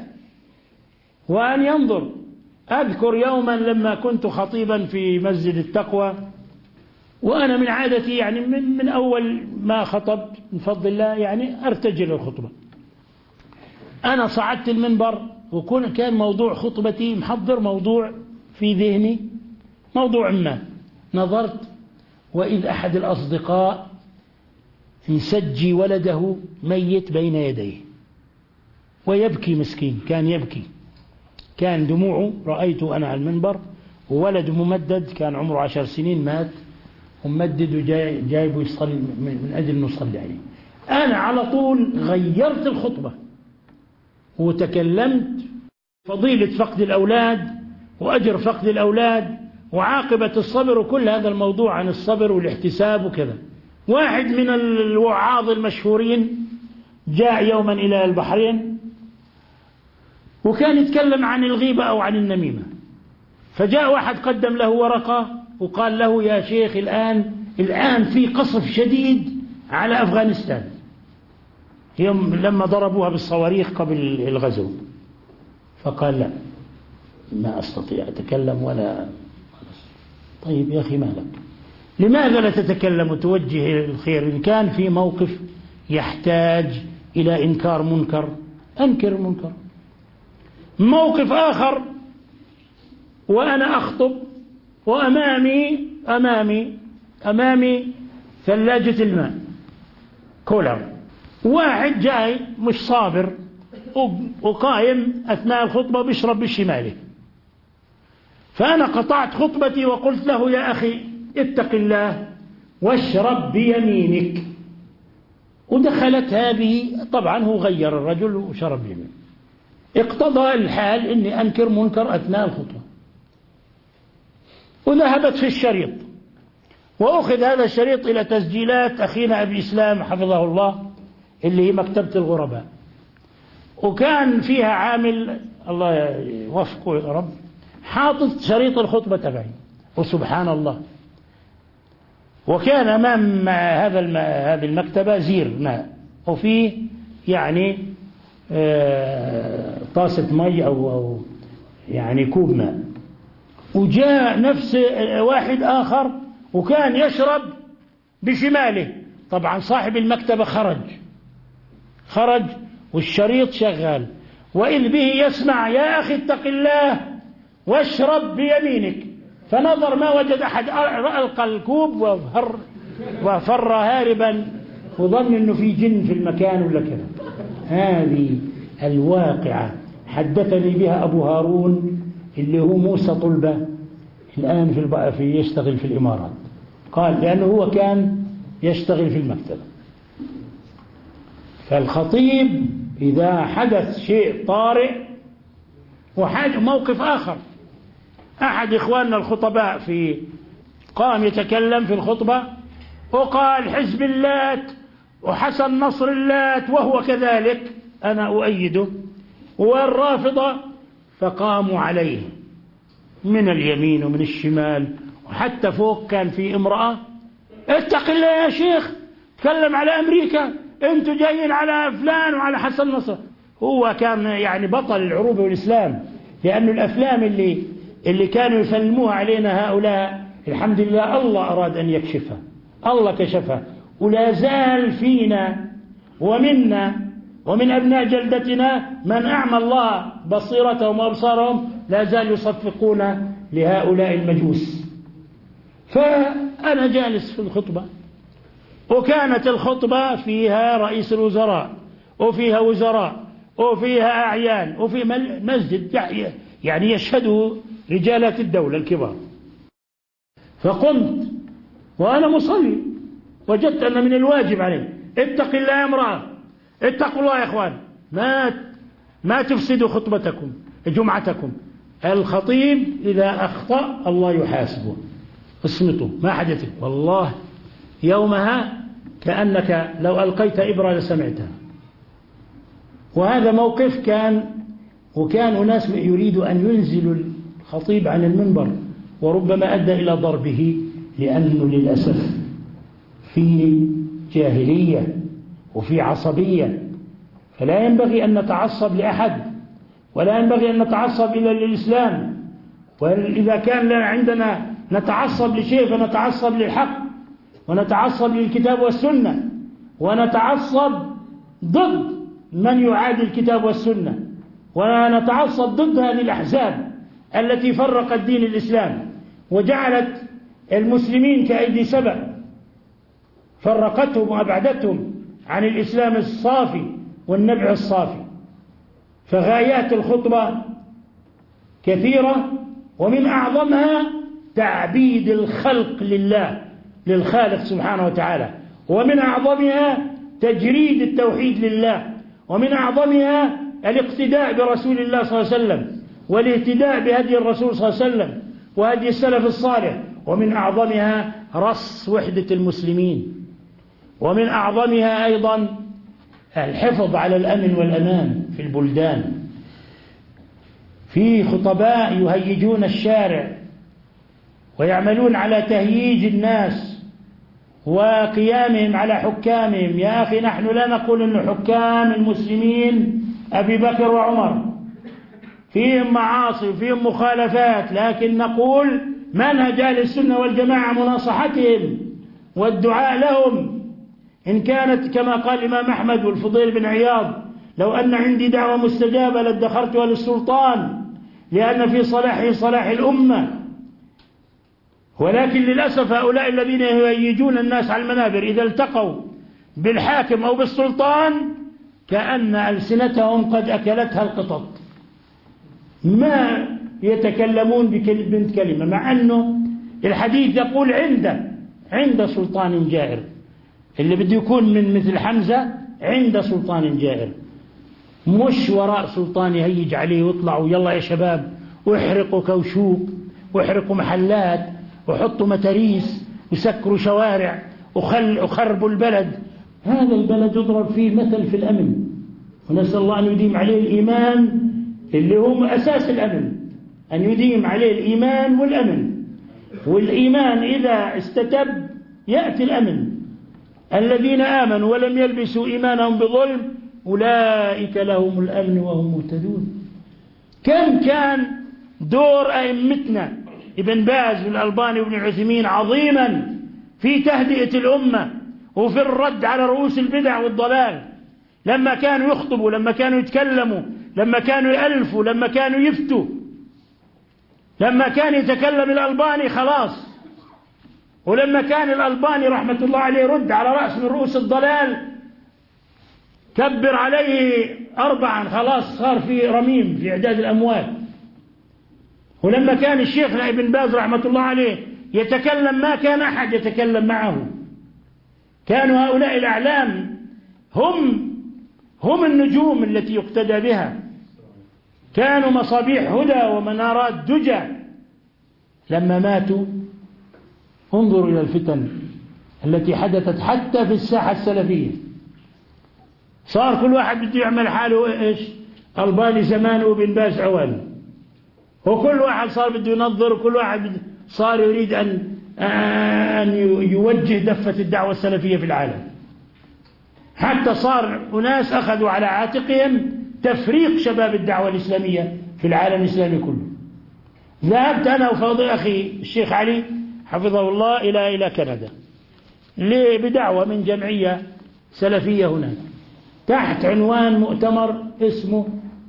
وأن ينظر. أذكر يوما لما كنت خطيبا في مسجد التقوى، وأنا من عادتي يعني من, من أول ما خطبت من فضل الله يعني أرتجل الخطبة. أنا صعدت المنبر وكان كان موضوع خطبتي محضر موضوع في ذهني، موضوع ما. نظرت وإذ أحد الأصدقاء يسجي ولده ميت بين يديه ويبكي مسكين، كان يبكي، كان دموعه، رأيته أنا على المنبر، وولد ممدد كان عمره عشر سنين مات وممدد وجاي جايبه يصلي من أجل أن نصلي عليه. أنا على طول غيرت الخطبة وتكلمت فضيلة فقد الأولاد وأجر فقد الأولاد وعاقبة الصبر وكل هذا الموضوع عن الصبر والاحتساب وكذا. واحد من الوعاظ المشهورين جاء يوما إلى البحرين وكان يتكلم عن الغيبة أو عن النميمة، فجاء واحد قدم له ورقة وقال له يا شيخ الآن الآن في قصف شديد على أفغانستان، يوم لما ضربوها بالصواريخ قبل الغزو. فقال لا ما أستطيع أتكلم ولا. طيب يا أخي مالك، لماذا لا تتكلم وتوجه الخير؟ إن كان في موقف يحتاج إلى إنكار منكر أنكر المنكر. موقف آخر وأنا أخطب وأمامي أمامي أمامي ثلاجة الماء كولر، واحد جاي مش صابر وقائم أثناء الخطبة بيشرب بشماله، فأنا قطعت خطبتي وقلت له يا أخي اتق الله واشرب بيمينك. ودخلت هذه، طبعا هو غير الرجل وشرب بيمينه. اقتضى الحال أني أنكر منكر أثناء الخطبة، وذهبت في الشريط، وأخذ هذا الشريط إلى تسجيلات أخينا أبي إسلام حفظه الله اللي هي مكتبة الغرباء، وكان فيها عامل الله يوفقه يا رب حاطط شريط الخطبة تبعي. وسبحان الله، وكان أمام هذا هذه المكتبة زير ماء وفيه يعني طاسة مي أو, أو يعني كوب ماء، وجاء نفس واحد آخر وكان يشرب بشماله. طبعا صاحب المكتبة خرج خرج والشريط شغال، وإذ به يسمع يا أخي اتق الله واشرب بيمينك. فنظر ما وجد أحد، ألقى الكوب وفر, وفر هاربا وظن أنه في جن في المكان ولا كذا. هذه الواقعة حدثني بها أبو هارون اللي هو موسى طلبة الآن في, في يشتغل في الإمارات، قال لأنه هو كان يشتغل في المكتبة. فالخطيب إذا حدث شيء طارئ وحاجة موقف آخر، أحد إخواننا الخطباء في قام يتكلم في الخطبة وقال حزب اللات وحسن نصر اللات وهو كذلك أنا أؤيده والرافضة، فقاموا عليه من اليمين ومن الشمال وحتى فوق كان في امرأة اتق الله يا شيخ تكلم على أمريكا انتوا جايين على فلان وعلى حسن نصر. هو كان يعني بطل العروبة والإسلام، لأن الأفلام اللي اللي كانوا يفلموها علينا هؤلاء الحمد لله الله أراد أن يكشفها، الله كشفها، ولا زال فينا ومنا ومن أبناء جلدتنا من أعمى الله بصيرتهم وأبصارهم لا زال يصفقون لهؤلاء المجوس. فأنا جالس في الخطبة، وكانت الخطبة فيها رئيس الوزراء وفيها وزراء وفيها أعيان وفي مسجد يعني يشهده رجالات الدولة الكبار. فقمت وأنا مصلي، وجدت أن من الواجب علي اتق الله يا امرأة، اتقوا الله يا إخوان، ما ما تفسدوا خطبتكم جمعتكم. الخطيب إذا أخطأ الله يحاسبه، اصمتوا ما حدث. والله يومها كأنك لو ألقيت إبرة لسمعتها. وهذا موقف كان، وكان أناس يريد أن ينزلوا الخطيب عن المنبر، وربما أدى إلى ضربه، لأنه للأسف في جاهلية وفي عصبية. فلا ينبغي أن نتعصب لأحد، ولا ينبغي أن نتعصب إلى الإسلام. وإذا كان لنا عندنا نتعصب لشيء فنتعصب للحق، ونتعصب للكتاب والسنة، ونتعصب ضد من يعادي الكتاب والسنة، ونتعصب ضد هذه الأحزاب التي فرقت دين الإسلام وجعلت المسلمين كأيدي سبع، فرقتهم وأبعدتهم عن الإسلام الصافي والنبع الصافي. فغايات الخطبة كثيرة، ومن أعظمها تعبيد الخلق لله، للخالق سبحانه وتعالى، ومن أعظمها تجريد التوحيد لله، ومن أعظمها الاقتداء برسول الله صلى الله عليه وسلم، والاهتداء بهدي الرسول صلى الله عليه وسلم وهدي السلف الصالح، ومن أعظمها رص وحدة المسلمين، ومن أعظمها أيضا الحفظ على الأمن والأمان في البلدان. في خطباء يهيجون الشارع ويعملون على تهييج الناس وقيامهم على حكامهم. يا أخي نحن لا نقول أن حكام المسلمين أبي بكر وعمر فيهم معاصي وفيهم مخالفات، لكن نقول منهج أهل السنة والجماعة مناصحتهم والدعاء لهم. إن كانت كما قال الإمام أحمد والفضيل بن عياض: لو أن عندي دعوة مستجابة لادخرتها للسلطان، لأن في صلاحه صلاح الأمة. ولكن للأسف هؤلاء الذين يهيجون الناس على المنابر إذا التقوا بالحاكم أو بالسلطان كأن ألسنتهم قد أكلتها القطط، ما يتكلمون بنت كلمة، مع أنه الحديث يقول عند عند سلطان جائر. اللي بده يكون من مثل حمزة عند سلطان جائر، مش وراء سلطان يهيج عليه ويطلعوا يلا يا شباب واحرقوا كوشوك واحرقوا محلات وحطوا متاريس وسكروا شوارع وخل وخربوا البلد. هذا البلد يضرب فيه مثل في الأمن، ونسأل الله أن يديم عليه الإيمان اللي هو أساس الأمن، أن يديم عليه الإيمان والأمن. والإيمان إذا استتب يأتي الأمن. الذين آمنوا ولم يلبسوا إيمانهم بظلم أولئك لهم الأمن وهم مهتدون. كم كان دور أئمتنا ابن باز والألباني وابن عثيمين عظيما في تهدئة الأمة وفي الرد على رؤوس البدع والضلال، لما كانوا يخطبوا، لما كانوا يتكلموا، لما كانوا يألفوا، لما كانوا يفتوا. لما كان يتكلم الألباني خلاص، ولما كان الألباني رحمة الله عليه رد على رأس من رؤوس الضلال كبر عليه أربعا خلاص صار في رميم في إعداد الأموال. ولما كان الشيخ ابن باز رحمة الله عليه يتكلم ما كان أحد يتكلم معه. كانوا هؤلاء الأعلام هم هم النجوم التي يقتدى بها، كانوا مصابيح هدى ومنارات دجى. لما ماتوا انظروا إلى الفتن التي حدثت حتى في الساحة السلفية. صار كل واحد بده يعمل حاله إيش، ألباني زمان وابن باز عوالي، وكل واحد صار بده ينظر، وكل واحد صار يريد أن أن يوجه دفة الدعوة السلفية في العالم، حتى صار أناس أخذوا على عاتقهم تفريق شباب الدعوة الإسلامية في العالم الإسلامي كله. ذهبت أنا وفاضل أخي الشيخ علي حفظه الله إلى إلى كندا بدعوة من جمعية سلفية هناك تحت عنوان مؤتمر اسمه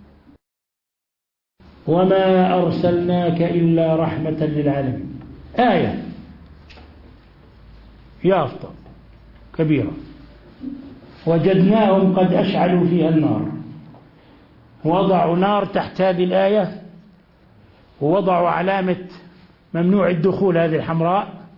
وما أرسلناك إلا رحمة للعالمين. آية يافطة كبيرة وجدناهم قد أشعلوا فيها النار، وضعوا نار تحت هذه الآية، ووضعوا علامة ممنوع الدخول هذه الحمراء،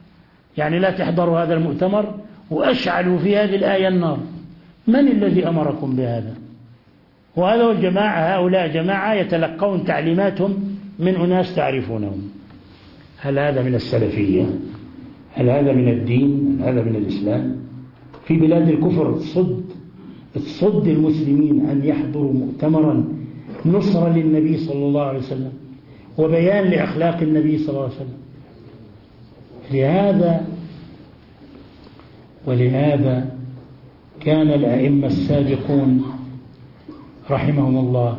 يعني لا تحضروا هذا المؤتمر، وأشعلوا في هذه الآية النار. من الذي أمركم بهذا؟ وهذا الجماعة، هؤلاء جماعة يتلقون تعليماتهم من أناس تعرفونهم. هل هذا من السلفية؟ هل هذا من الدين؟ هل هذا من الإسلام؟ في بلاد الكفر تصد تصد المسلمين أن يحضروا مؤتمرا نصرة للنبي صلى الله عليه وسلم وبيان لأخلاق النبي صلى الله عليه وسلم. لهذا ولهذا كان الأئمة السابقون رحمهم الله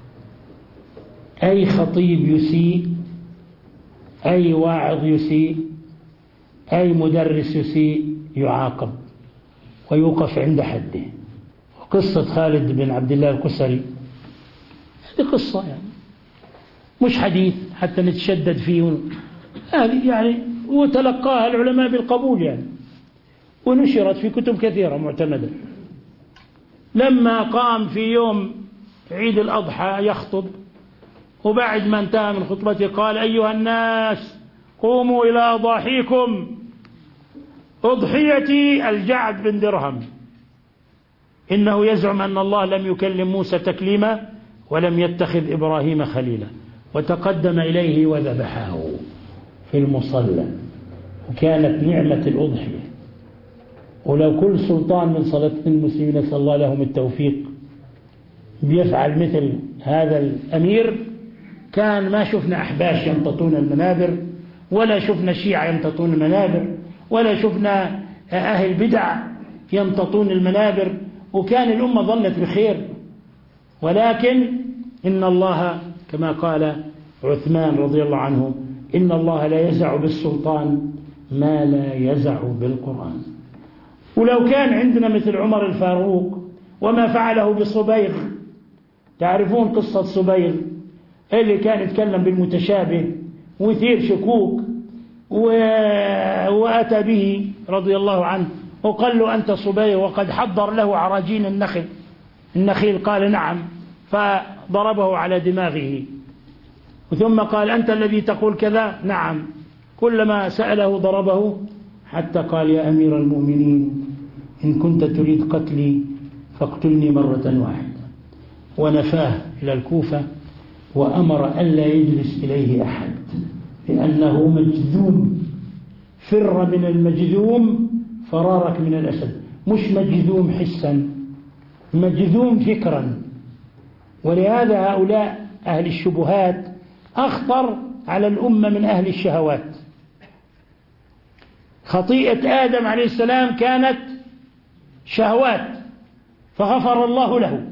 أي خطيب يسيء، أي واعظ يسيء، أي مدرس يسيء يعاقب ويوقف عند حده. قصة خالد بن عبد الله القسري هذه قصة يعني مش حديث حتى نتشدد فيه، هذه يعني وتلقاها العلماء بالقبول يعني، ونشرت في كتب كثيرة معتمدة. لما قام في يوم عيد الأضحى يخطب، وبعد ما انتهى من خطبته قال: أيها الناس قوموا إلى أضاحيكم، أضحيتي الجعد بن درهم، إنه يزعم أن الله لم يكلم موسى تكليما ولم يتخذ إبراهيم خليلا. وتقدم إليه وذبحه في المصلى، وكانت نعمة الأضحية. ولو كل سلطان من سلاطين المسلمين نسأل الله لهم التوفيق بيفعل مثل هذا الأمير، كان ما شفنا أحباش يمتطون المنابر، ولا شفنا شيعة يمتطون المنابر، ولا شفنا أهل بدع يمتطون المنابر، وكان الأمة ظلت بخير. ولكن إن الله كما قال عثمان رضي الله عنه: إن الله لا يزع بالسلطان ما لا يزع بالقرآن. ولو كان عندنا مثل عمر الفاروق وما فعله بصبيغ، تعرفون قصة صبيغ اللي كان يتكلم بالمتشابه ويثير شكوك، وأتى به رضي الله عنه وقال له: أنت صبيغ، وقد حضر له عراجين النخل النخيل. قال: نعم. فضربه على دماغه، ثم قال: أنت الذي تقول كذا؟ نعم. كلما سأله ضربه، حتى قال: يا أمير المؤمنين، إن كنت تريد قتلي فاقتلني مرة واحدة. ونفاه إلى الكوفة، وأمر ألا يجلس إليه أحد، لأنه مجذوم. فر من المجذوم فرارك من الأسد. مش مجذوم حسا، مجذوم فكرا. ولهذا هؤلاء أهل الشبهات أخطر على الأمة من أهل الشهوات. خطيئة آدم عليه السلام كانت شهوات، فغفر الله له،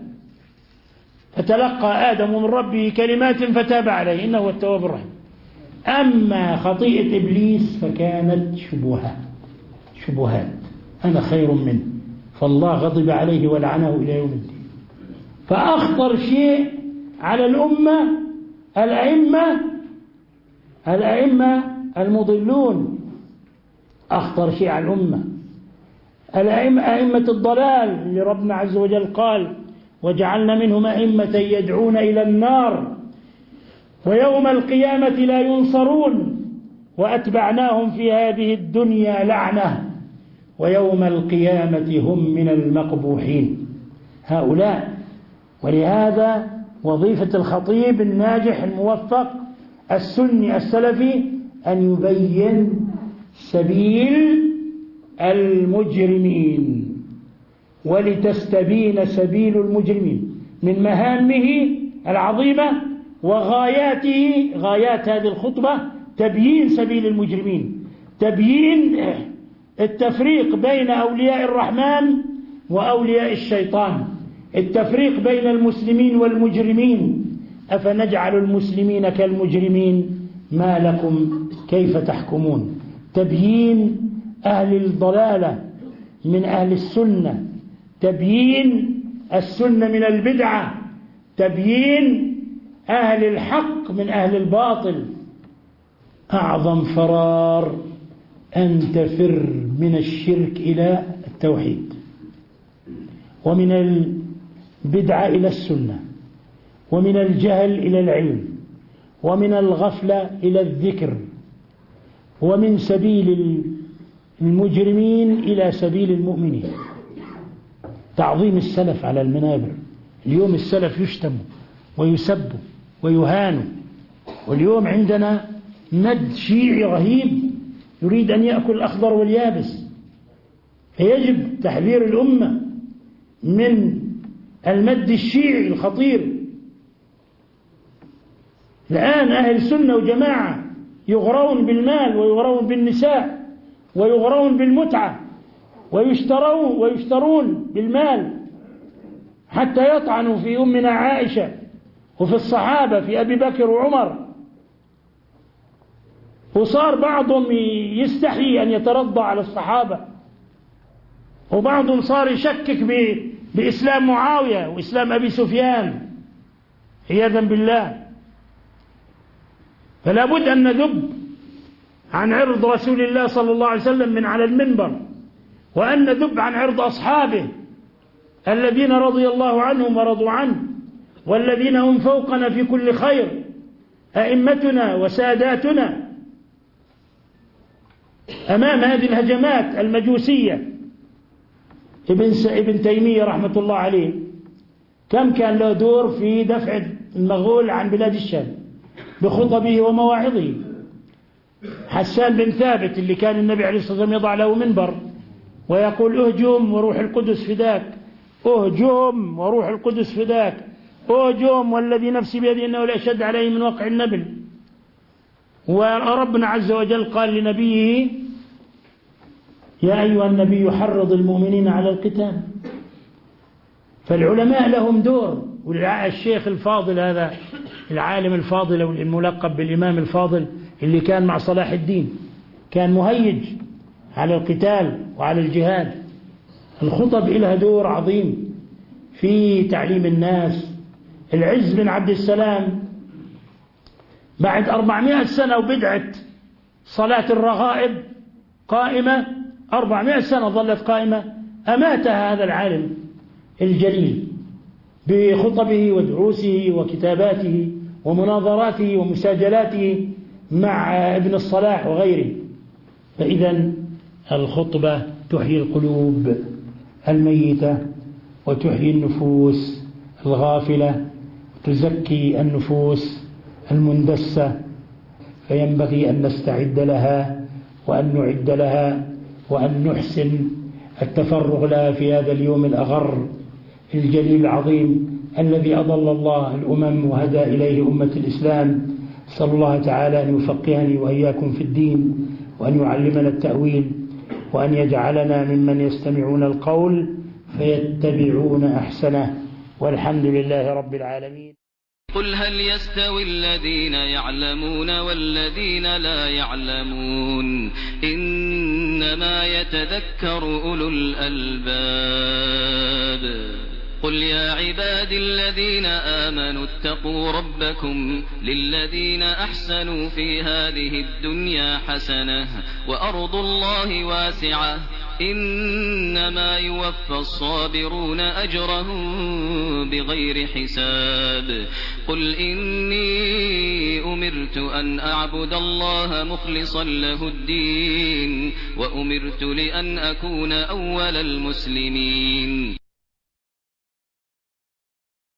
فتلقى آدم من ربه كلمات فتاب عليه إنه هو التواب الرحيم. أما خطيئة إبليس فكانت شبهات شبهات أنا خير منه، فالله غضب عليه ولعنه إلى يوم الدين. فأخطر شيء على الأمة الأئمة الأئمة المضلون، أخطر شيء على الأمة الأئمة أئمة الضلال اللي ربنا عز وجل قال: وجعلنا منهم أئمة يدعون إلى النار ويوم القيامة لا ينصرون وأتبعناهم في هذه الدنيا لعنة ويوم القيامة هم من المقبوحين. هؤلاء. ولهذا وظيفة الخطيب الناجح الموفق السني السلفي أن يبين سبيل المجرمين، ولتستبين سبيل المجرمين من مهامه العظيمة وغاياته. غايات هذه الخطبة تبيين سبيل المجرمين، تبيين التفريق بين أولياء الرحمن وأولياء الشيطان، التفريق بين المسلمين والمجرمين. أفنجعل المسلمين كالمجرمين ما لكم كيف تحكمون. تبيين أهل الضلالة من أهل السنة، تبيين السنة من البدعة، تبيين أهل الحق من أهل الباطل. أعظم فرار أن تفر من الشرك إلى التوحيد، ومن البدعة إلى السنة، ومن الجهل إلى العلم، ومن الغفلة إلى الذكر، ومن سبيل المجرمين إلى سبيل المؤمنين. تعظيم السلف على المنابر. اليوم السلف يشتموا ويسبوا ويهانوا، واليوم عندنا مد شيعي رهيب يريد أن يأكل الأخضر واليابس، فيجب تحذير الأمة من المد الشيعي الخطير. الآن أهل السنة وجماعة يغرون بالمال ويغرون بالنساء ويغرون بالمتعة ويشترون ويشترون بالمال حتى يطعنوا في أمنا عائشة وفي الصحابة، في أبي بكر وعمر. وصار بعضهم يستحي أن يترضى على الصحابة، وبعضهم صار يشكك بإسلام معاوية وإسلام أبي سفيان عياذا بالله. فلا بد أن نذب عن عرض رسول الله صلى الله عليه وسلم من على المنبر، وأن نذب عن عرض أصحابه الذين رضي الله عنهم ورضوا عنه، والذين هم فوقنا في كل خير، أئمتنا وساداتنا. أمام هذه الهجمات المجوسية، ابن ابن تيمية رحمة الله عليه كم كان له دور في دفع المغول عن بلاد الشام بخطبه ومواعظه. حسان بن ثابت اللي كان النبي عليه الصلاة والسلام يضع له منبر ويقول اهجم وروح القدس فداك، اهجم وروح القدس فداك، اهجم والذي نفسي بيده انه لأشد عليه من وقع النبل. وربنا عز وجل قال لنبيه يا أيها النبي حرض المؤمنين على القتال. فالعلماء لهم دور. والشيخ الفاضل هذا العالم الفاضل الملقب بالإمام الفاضل اللي كان مع صلاح الدين كان مهيج على القتال وعلى الجهاد. الخطب لها دور عظيم في تعليم الناس. العز بن عبد السلام بعد أربعمائة سنة وبدعة صلاة الرغائب قائمة، أربعمائة سنة ظلت قائمة، أماتها هذا العالم الجليل بخطبه ودروسه وكتاباته ومناظراته ومساجلاته مع ابن الصلاح وغيره. فإذا الخطبة تحيي القلوب الميتة وتحيي النفوس الغافلة وتزكي النفوس المندسة، فينبغي أن نستعد لها وأن نعد لها وأن نحسن التفرغ لها في هذا اليوم الأغر الجليل العظيم الذي أضل الله الأمم وهدى إليه أمة الإسلام. أسأل الله تعالى أن يفقهني وإياكم في الدين، وأن يعلمنا التأويل، وأن يجعلنا ممن يستمعون القول فيتبعون أحسنه، والحمد لله رب العالمين. قل هل يستوي الذين يعلمون والذين لا يعلمون إنما يتذكر أولو الألباب. قل يا عبادي الذين آمنوا اتقوا ربكم للذين أحسنوا في هذه الدنيا حسنة وأرض الله واسعة إنما يوفى الصابرون أجرهم بغير حساب. قل إني أمرت أن أعبد الله مخلصا له الدين وأمرت لأن أكون أول المسلمين.